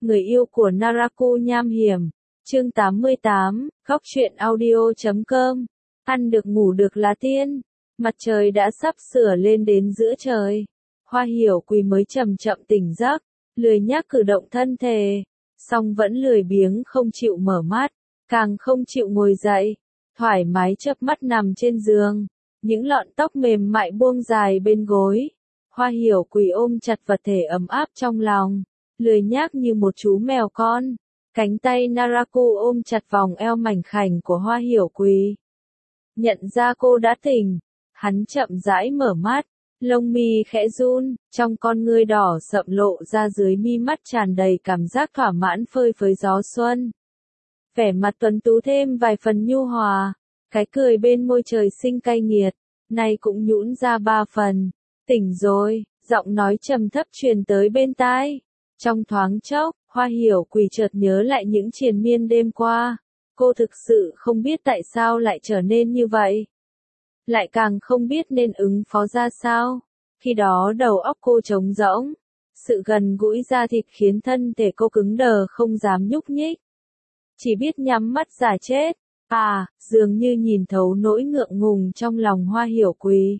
người yêu của Naraku nham hiểm. Chương 88, góc truyện audio.com. Ăn được ngủ được là tiên. Mặt trời đã sắp sửa lên đến giữa trời. Hoa Hiểu Quỳ mới chậm chậm tỉnh giấc, lười nhác cử động thân thể, song vẫn lười biếng không chịu mở mắt, càng không chịu ngồi dậy, thoải mái chớp mắt nằm trên giường, những lọn tóc mềm mại buông dài bên gối. Hoa Hiểu Quỳ ôm chặt vật thể ấm áp trong lòng, lười nhác như một chú mèo con. Cánh tay Naraku ôm chặt vòng eo mảnh khảnh của Hoa Hiểu Quỳ. Nhận ra cô đã tỉnh, hắn chậm rãi mở mắt, lông mi khẽ run, trong con ngươi đỏ sậm lộ ra dưới mi mắt tràn đầy cảm giác thỏa mãn phơi phới gió xuân. Vẻ mặt tuấn tú thêm vài phần nhu hòa, cái cười bên môi trời sinh cay nghiệt, nay cũng nhũn ra 3 phần. Tỉnh rồi, giọng nói trầm thấp truyền tới bên tai. Trong thoáng chốc, Hoa Hiểu Quỳ chợt nhớ lại những triền miên đêm qua. Cô thực sự không biết tại sao lại trở nên như vậy. Lại càng không biết nên ứng phó ra sao. Khi đó đầu óc cô trống rỗng. Sự gần gũi da thịt khiến thân thể cô cứng đờ không dám nhúc nhích. Chỉ biết nhắm mắt giả chết. Dường như nhìn thấu nỗi ngượng ngùng trong lòng Hoa Hiểu Quỳ.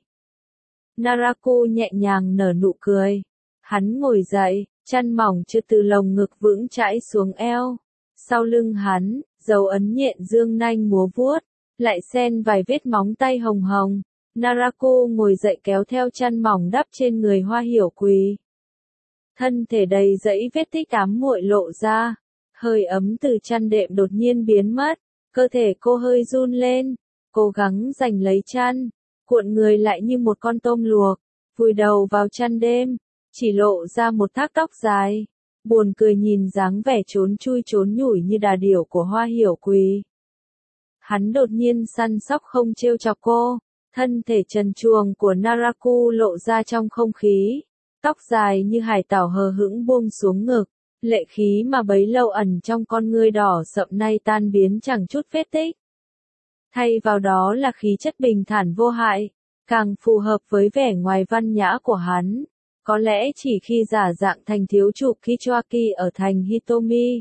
Naraku nhẹ nhàng nở nụ cười. Hắn ngồi dậy, chăn mỏng chưa từ lồng ngực vững chãi xuống eo. Sau lưng hắn, dấu ấn nhện dương nanh múa vuốt, lại xen vài vết móng tay hồng hồng. Naraku ngồi dậy kéo theo chăn mỏng đắp trên người Hoa Hiểu Quỳ. Thân thể đầy dẫy vết tích ám muội lộ ra, hơi ấm từ chăn đệm đột nhiên biến mất, cơ thể cô hơi run lên, cố gắng giành lấy chăn, cuộn người lại như một con tôm luộc, vùi đầu vào chăn đêm, chỉ lộ ra một thác tóc dài. Buồn cười nhìn dáng vẻ trốn chui trốn nhủi như đà điểu của Hoa Hiểu Quỳ. Hắn đột nhiên săn sóc không trêu chọc cô, thân thể trần truồng của Naraku lộ ra trong không khí, tóc dài như hải tảo hờ hững buông xuống ngực, lệ khí mà bấy lâu ẩn trong con ngươi đỏ sậm nay tan biến chẳng chút vết tích. Thay vào đó là khí chất bình thản vô hại, càng phù hợp với vẻ ngoài văn nhã của hắn. Có lẽ chỉ khi giả dạng thành thiếu chủ Kichoaki ở thành Hitomi,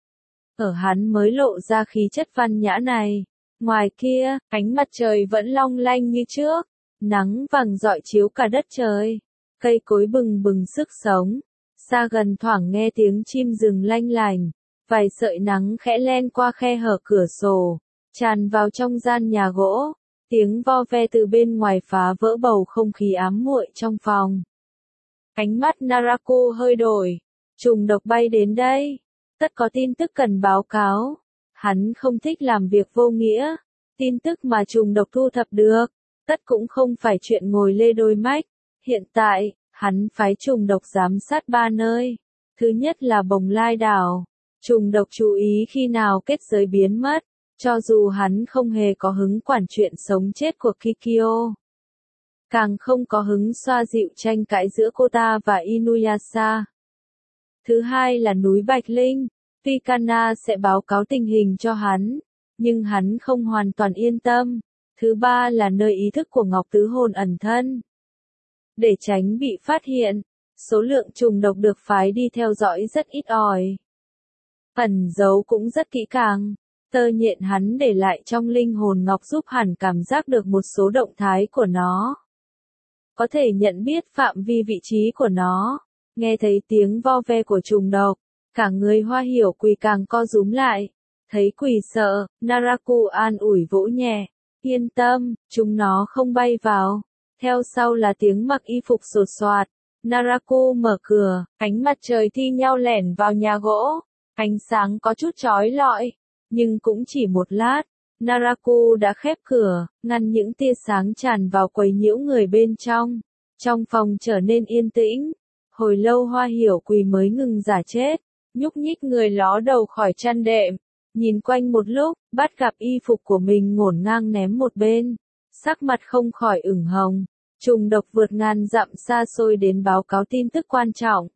ở hắn mới lộ ra khí chất văn nhã này. Ngoài kia, ánh mặt trời vẫn long lanh như trước, nắng vàng rọi chiếu cả đất trời, cây cối bừng bừng sức sống, xa gần thoảng nghe tiếng chim rừng lanh lành, vài sợi nắng khẽ len qua khe hở cửa sổ, tràn vào trong gian nhà gỗ, tiếng vo ve từ bên ngoài phá vỡ bầu không khí ám muội trong phòng. Ánh mắt Naraku hơi đổi, trùng độc bay đến đây, tất có tin tức cần báo cáo. Hắn không thích làm việc vô nghĩa, tin tức mà trùng độc thu thập được, tất cũng không phải chuyện ngồi lê đôi mách. Hiện tại, hắn phái trùng độc giám sát 3 nơi. Thứ nhất là Bồng Lai đảo, trùng độc chú ý khi nào kết giới biến mất, cho dù hắn không hề có hứng quản chuyện sống chết của Kikyo. Càng không có hứng xoa dịu tranh cãi giữa cô ta và Inuyasha. Thứ hai là núi Bạch Linh, Pikana sẽ báo cáo tình hình cho hắn, nhưng hắn không hoàn toàn yên tâm. Thứ ba là nơi ý thức của Ngọc Tứ Hồn ẩn thân. Để tránh bị phát hiện, số lượng trùng độc được phái đi theo dõi rất ít ỏi. Ẩn giấu cũng rất kỹ càng. Tơ nhện hắn để lại trong linh hồn ngọc giúp hẳn cảm giác được một số động thái của nó. Có thể nhận biết phạm vi vị trí của nó. Nghe thấy tiếng vo ve của trùng độc, cả người Hoa Hiểu Quỳ càng co rúm lại. Thấy Quỳ sợ, Naraku an ủi vỗ nhẹ. Yên tâm, chúng nó không bay vào. Theo sau là tiếng mặc y phục sột soạt. Naraku mở cửa, ánh mặt trời thi nhau lẻn vào nhà gỗ. Ánh sáng có chút chói lọi, nhưng cũng chỉ một lát. Naraku đã khép cửa, ngăn những tia sáng tràn vào quấy nhiễu người bên trong. Trong phòng trở nên yên tĩnh. Hồi lâu Hoa Hiểu Quỳ mới ngừng giả chết, nhúc nhích người ló đầu khỏi chăn đệm, nhìn quanh một lúc, bắt gặp y phục của mình ngổn ngang ném một bên, sắc mặt không khỏi ửng hồng. Trùng độc vượt ngàn dặm xa xôi đến báo cáo tin tức quan trọng.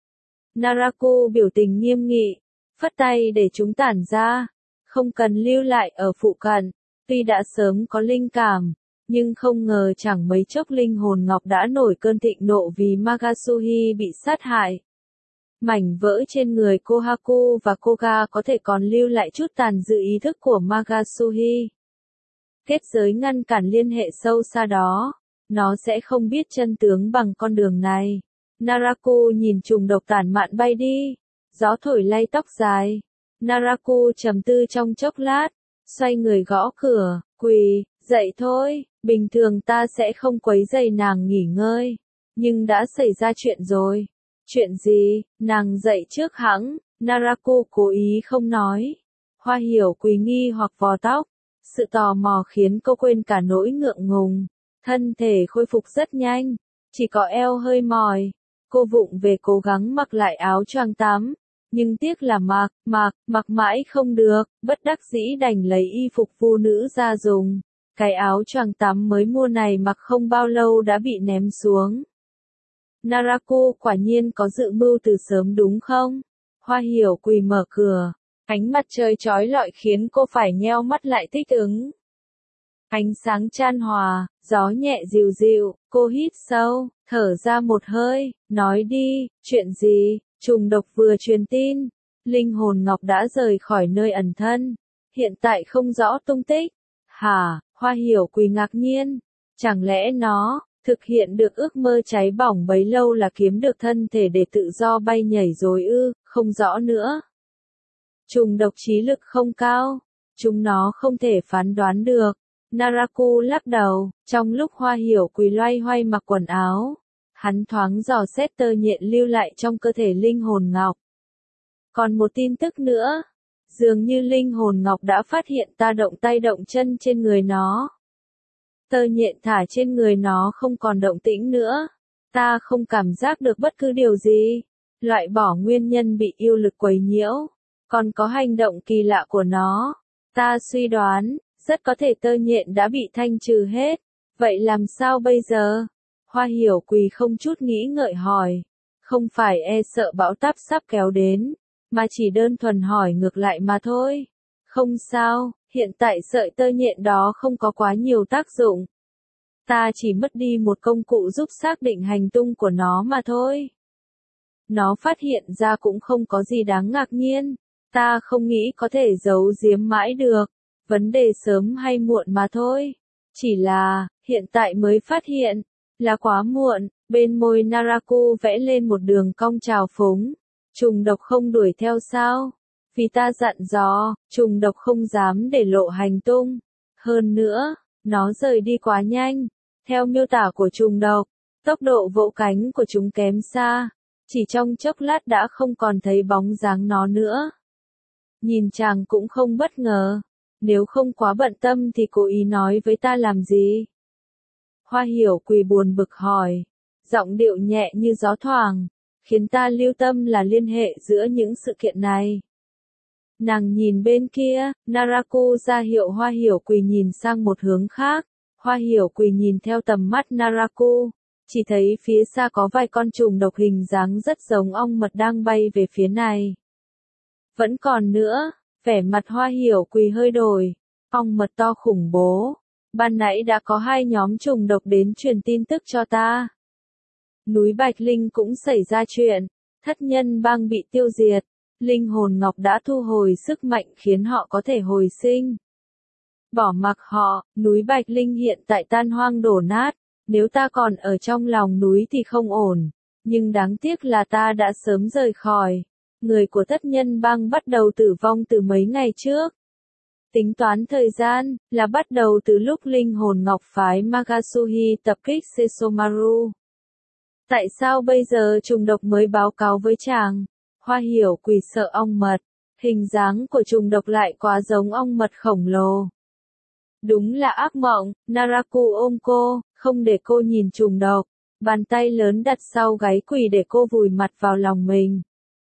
Naraku biểu tình nghiêm nghị, phất tay để chúng tản ra, không cần lưu lại ở phụ cận. Tuy đã sớm có linh cảm, nhưng không ngờ chẳng mấy chốc linh hồn ngọc đã nổi cơn thịnh nộ vì Magasuhi bị sát hại. Mảnh vỡ trên người Kohaku và Koga có thể còn lưu lại chút tàn dư ý thức của Magasuhi. Kết giới ngăn cản liên hệ sâu xa đó. Nó sẽ không biết chân tướng bằng con đường này. Naraku nhìn trùng độc tản mạn bay đi. Gió thổi lay tóc dài. Naraku trầm tư trong chốc lát. Xoay người gõ cửa. Quỳ, dậy thôi. Bình thường ta sẽ không quấy rầy nàng nghỉ ngơi. Nhưng đã xảy ra chuyện rồi. Chuyện gì? Nàng dậy trước hẵng. Naraku cố ý không nói. Hoa Hiểu Quỳ nghi hoặc vò tóc. Sự tò mò khiến cô quên cả nỗi ngượng ngùng. Thân thể khôi phục rất nhanh. Chỉ có eo hơi mỏi. Cô vụng về cố gắng mặc lại áo choàng tắm. Nhưng tiếc là mặc mãi không được. Bất đắc dĩ đành lấy y phục phụ nữ ra dùng. Cái áo choàng tắm mới mua này mặc không bao lâu đã bị ném xuống. Naraku quả nhiên có dự mưu từ sớm đúng không? Hoa Hiểu Quỳ mở cửa. Ánh mặt trời chói lọi khiến cô phải nheo mắt lại thích ứng. Ánh sáng chan hòa, gió nhẹ dịu dịu, cô hít sâu, thở ra một hơi, nói đi, chuyện gì? Trùng độc vừa truyền tin, linh hồn Ngọc đã rời khỏi nơi ẩn thân, hiện tại không rõ tung tích. Hả? Hoa Hiểu Quỳ ngạc nhiên, chẳng lẽ nó thực hiện được ước mơ cháy bỏng bấy lâu là kiếm được thân thể để tự do bay nhảy rồi ư? Không rõ nữa. Trùng độc trí lực không cao, chúng nó không thể phán đoán được. Naraku lắc đầu, trong lúc Hoa Hiểu Quỳ loay hoay mặc quần áo, hắn thoáng dò xét tơ nhện lưu lại trong cơ thể linh hồn Ngọc. Còn một tin tức nữa, dường như linh hồn Ngọc đã phát hiện ta động tay động chân trên người nó. Tơ nhện thả trên người nó không còn động tĩnh nữa, ta không cảm giác được bất cứ điều gì, loại bỏ nguyên nhân bị yêu lực quấy nhiễu, còn có hành động kỳ lạ của nó. Ta suy đoán, rất có thể tơ nhện đã bị thanh trừ hết. Vậy làm sao bây giờ? Hoa Hiểu Quỳ không chút nghĩ ngợi hỏi. Không phải e sợ bão táp sắp kéo đến, mà chỉ đơn thuần hỏi ngược lại mà thôi. Không sao, hiện tại sợi tơ nhện đó không có quá nhiều tác dụng. Ta chỉ mất đi một công cụ giúp xác định hành tung của nó mà thôi. Nó phát hiện ra cũng không có gì đáng ngạc nhiên. Ta không nghĩ có thể giấu giếm mãi được. Vấn đề sớm hay muộn mà thôi. Chỉ là, hiện tại mới phát hiện, là quá muộn. Bên môi Naraku vẽ lên một đường cong trào phúng. Trùng độc không đuổi theo sao? Vì ta dặn dò, trùng độc không dám để lộ hành tung. Hơn nữa, nó rời đi quá nhanh. Theo miêu tả của trùng độc, tốc độ vỗ cánh của chúng kém xa. Chỉ trong chốc lát đã không còn thấy bóng dáng nó nữa. Nhìn chàng cũng không bất ngờ. Nếu không quá bận tâm thì cố ý nói với ta làm gì? Hoa Hiểu Quỳ buồn bực hỏi. Giọng điệu nhẹ như gió thoảng, khiến ta lưu tâm là liên hệ giữa những sự kiện này. Nàng nhìn bên kia, Naraku ra hiệu Hoa Hiểu Quỳ nhìn sang một hướng khác. Hoa Hiểu Quỳ nhìn theo tầm mắt Naraku, chỉ thấy phía xa có vài con trùng độc hình dáng rất giống ong mật đang bay về phía này. Vẫn còn nữa, vẻ mặt Hoa Hiểu Quỳ hơi đổi. Ong mật to khủng bố. Ban nãy đã có 2 nhóm trùng độc đến truyền tin tức cho ta. Núi Bạch Linh cũng xảy ra chuyện. Thất nhân bang bị tiêu diệt. Linh hồn Ngọc đã thu hồi sức mạnh khiến họ có thể hồi sinh. Bỏ mặc họ, núi Bạch Linh hiện tại tan hoang đổ nát. Nếu ta còn ở trong lòng núi thì không ổn. Nhưng đáng tiếc là ta đã sớm rời khỏi. Người của thất nhân bang bắt đầu tử vong từ mấy ngày trước. Tính toán thời gian, là bắt đầu từ lúc linh hồn Ngọc phái Magasuhi tập kích Sesomaru. Tại sao bây giờ trùng độc mới báo cáo với chàng? Hoa Hiểu Quỳ sợ ong mật. Hình dáng của trùng độc lại quá giống ong mật khổng lồ. Đúng là ác mộng. Naraku ôm cô, không để cô nhìn trùng độc. Bàn tay lớn đặt sau gáy quỳ để cô vùi mặt vào lòng mình.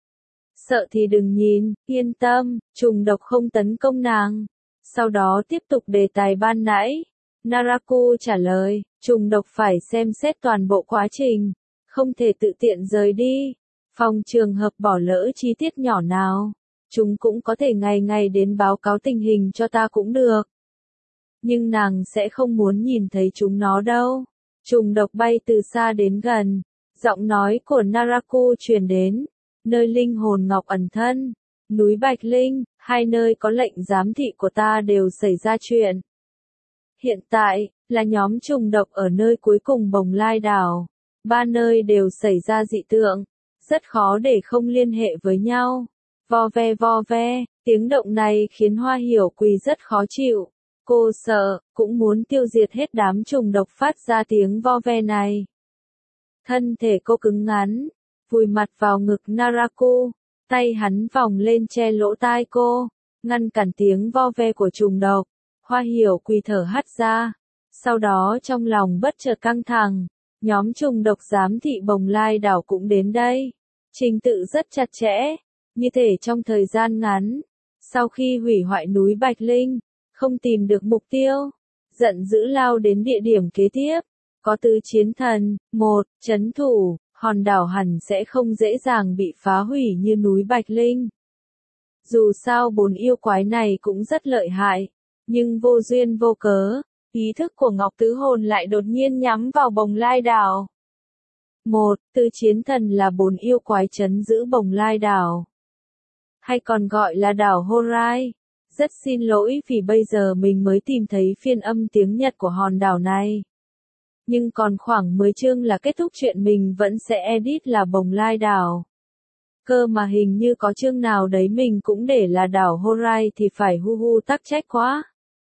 Sợ thì đừng nhìn, yên tâm, trùng độc không tấn công nàng. Sau đó tiếp tục đề tài ban nãy. Naraku trả lời, trùng độc phải xem xét toàn bộ quá trình. Không thể tự tiện rời đi. Phòng trường hợp bỏ lỡ chi tiết nhỏ nào. Chúng cũng có thể ngày ngày đến báo cáo tình hình cho ta cũng được. Nhưng nàng sẽ không muốn nhìn thấy chúng nó đâu. Trùng độc bay từ xa đến gần. Giọng nói của Naraku truyền đến. nơi linh hồn ngọc ẩn thân, núi Bạch Linh, hai nơi có lệnh giám thị của ta đều xảy ra chuyện. Hiện tại, là nhóm trùng độc ở nơi cuối cùng Bồng Lai đảo. Ba nơi đều xảy ra dị tượng, rất khó để không liên hệ với nhau. Vo ve, tiếng động này khiến Hoa Hiểu Quỳ rất khó chịu. Cô sợ, cũng muốn tiêu diệt hết đám trùng độc phát ra tiếng vo ve này. Thân thể cô cứng ngắn, vùi mặt vào ngực Naraku, tay hắn vòng lên che lỗ tai cô, ngăn cản tiếng vo ve của trùng độc. Hoa Hiểu Quỳ thở hắt ra, sau đó trong lòng bất chợt căng thẳng, nhóm trùng độc giám thị Bồng Lai đảo cũng đến đây. Trình tự rất chặt chẽ, như thể trong thời gian ngắn, sau khi hủy hoại núi Bạch Linh, không tìm được mục tiêu, giận dữ lao đến địa điểm kế tiếp, có tứ chiến thần, một, trấn thủ, hòn đảo hẳn sẽ không dễ dàng bị phá hủy như núi Bạch Linh. Dù sao bốn yêu quái này cũng rất lợi hại, nhưng vô duyên vô cớ, ý thức của Ngọc Tứ Hồn lại đột nhiên nhắm vào Bồng Lai đảo. Một, tứ chiến thần là bốn yêu quái trấn giữ Bồng Lai đảo, hay còn gọi là đảo Horai. Rất xin lỗi vì bây giờ mình mới tìm thấy phiên âm tiếng Nhật của hòn đảo này. Nhưng còn khoảng 10 chương là kết thúc chuyện, mình vẫn sẽ edit là Bồng Lai đảo. Cơ mà hình như có chương nào đấy mình cũng để là đảo Horai thì phải hu tắc trách quá.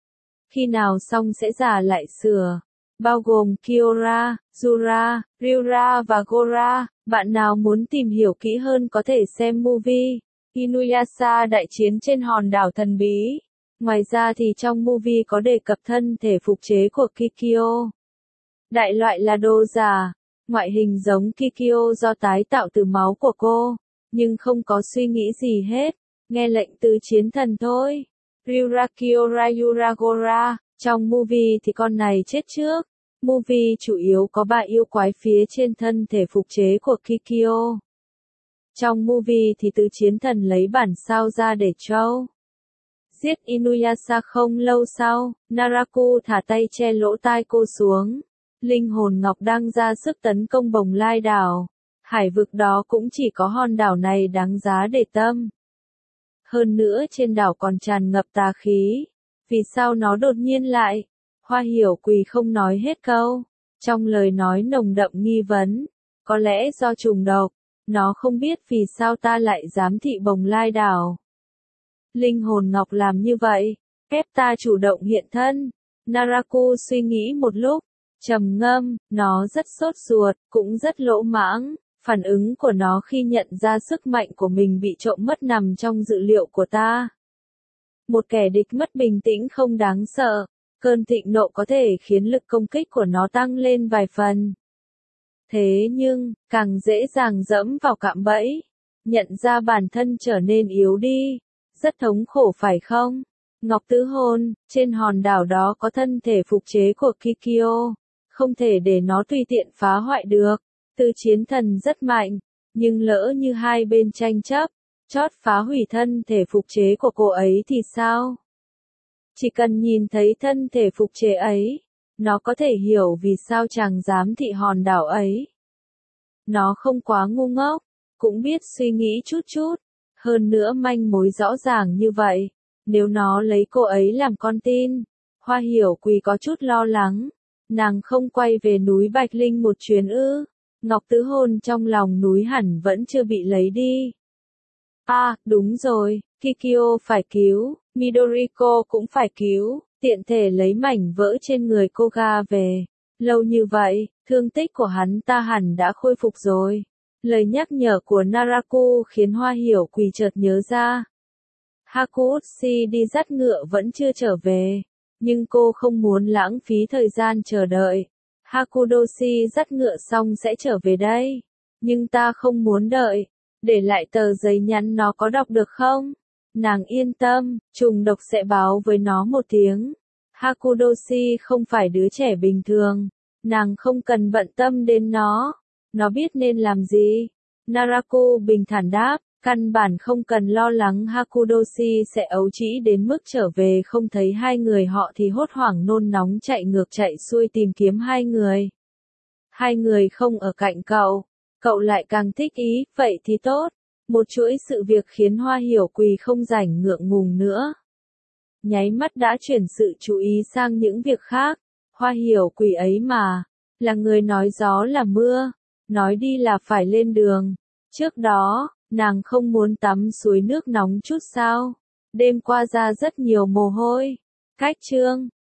Khi nào xong sẽ giả lại sửa. Bao gồm Kiora, Jura, Ryura và Gora. Bạn nào muốn tìm hiểu kỹ hơn có thể xem movie Inuyasha đại chiến trên hòn đảo thần bí. Ngoài ra thì trong movie có đề cập thân thể phục chế của Kikyo. Đại loại là đồ giả, ngoại hình giống Kikyo do tái tạo từ máu của cô, nhưng không có suy nghĩ gì hết, nghe lệnh từ chiến thần thôi. Ryura Kiora Yuragora, trong movie thì con này chết trước. Movie chủ yếu có 3 yêu quái phía trên thân thể phục chế của Kikyo. Trong movie thì tứ chiến thần lấy bản sao ra để show. Giết Inuyasha không lâu sau, Naraku thả tay che lỗ tai cô xuống. Linh hồn ngọc đang ra sức tấn công Bồng Lai đảo. Hải vực đó cũng chỉ có hòn đảo này đáng giá để tâm. Hơn nữa trên đảo còn tràn ngập tà khí. Vì sao nó đột nhiên lại? Hoa Hiểu Quỳ không nói hết câu. Trong lời nói nồng đậm nghi vấn. Có lẽ do trùng độc. Nó không biết vì sao ta lại giám thị Bồng Lai đảo. Linh hồn ngọc làm như vậy, ép ta chủ động hiện thân. Naraku suy nghĩ một lúc, trầm ngâm, nó rất sốt ruột, cũng rất lỗ mãng. Phản ứng của nó khi nhận ra sức mạnh của mình bị trộm mất nằm trong dự liệu của ta. Một kẻ địch mất bình tĩnh không đáng sợ, cơn thịnh nộ có thể khiến lực công kích của nó tăng lên vài phần. Thế nhưng, càng dễ dàng dẫm vào cạm bẫy, nhận ra bản thân trở nên yếu đi, rất thống khổ phải không? Ngọc Tứ Hồn, trên hòn đảo đó có thân thể phục chế của Kikyo, không thể để nó tùy tiện phá hoại được. Tứ chiến thần rất mạnh, nhưng lỡ như hai bên tranh chấp, chót phá hủy thân thể phục chế của cô ấy thì sao? Chỉ cần nhìn thấy thân thể phục chế ấy, nó có thể hiểu vì sao chàng dám thị hòn đảo ấy. Nó không quá ngu ngốc, cũng biết suy nghĩ chút chút, hơn nữa manh mối rõ ràng như vậy, nếu nó lấy cô ấy làm con tin. Hoa Hiểu Quỳ có chút lo lắng, nàng không quay về núi Bạch Linh một chuyến ư? Ngọc Tứ Hồn trong lòng núi hẳn vẫn chưa bị lấy đi. À, đúng rồi, Kikyo phải cứu, Midoriko cũng phải cứu, tiện thể lấy mảnh vỡ trên người Koga về. Lâu như vậy, thương tích của hắn ta hẳn đã khôi phục rồi. Lời nhắc nhở của Naraku khiến Hoa Hiểu Quỳ chợt nhớ ra. Hakushi đi dắt ngựa vẫn chưa trở về, nhưng cô không muốn lãng phí thời gian chờ đợi. Hakudoshi dắt ngựa xong sẽ trở về đây, nhưng ta không muốn đợi. Để lại tờ giấy nhắn nó có đọc được không? Nàng yên tâm, trùng độc sẽ báo với nó một tiếng. Hakudoshi không phải đứa trẻ bình thường, nàng không cần bận tâm đến nó biết nên làm gì. Naraku bình thản đáp, căn bản không cần lo lắng Hakudoshi sẽ ấu trĩ đến mức trở về không thấy hai người họ thì hốt hoảng nôn nóng chạy ngược chạy xuôi tìm kiếm hai người. Hai người không ở cạnh cậu lại càng thích ý, vậy thì tốt. Một chuỗi sự việc khiến Hoa Hiểu Quỳ không rảnh ngượng ngùng nữa. Nháy mắt đã chuyển sự chú ý sang những việc khác. Hoa Hiểu Quỳ ấy mà, là người nói gió là mưa, nói đi là phải lên đường. Trước đó, nàng không muốn tắm suối nước nóng chút sao? Đêm qua ra rất nhiều mồ hôi. Cách chương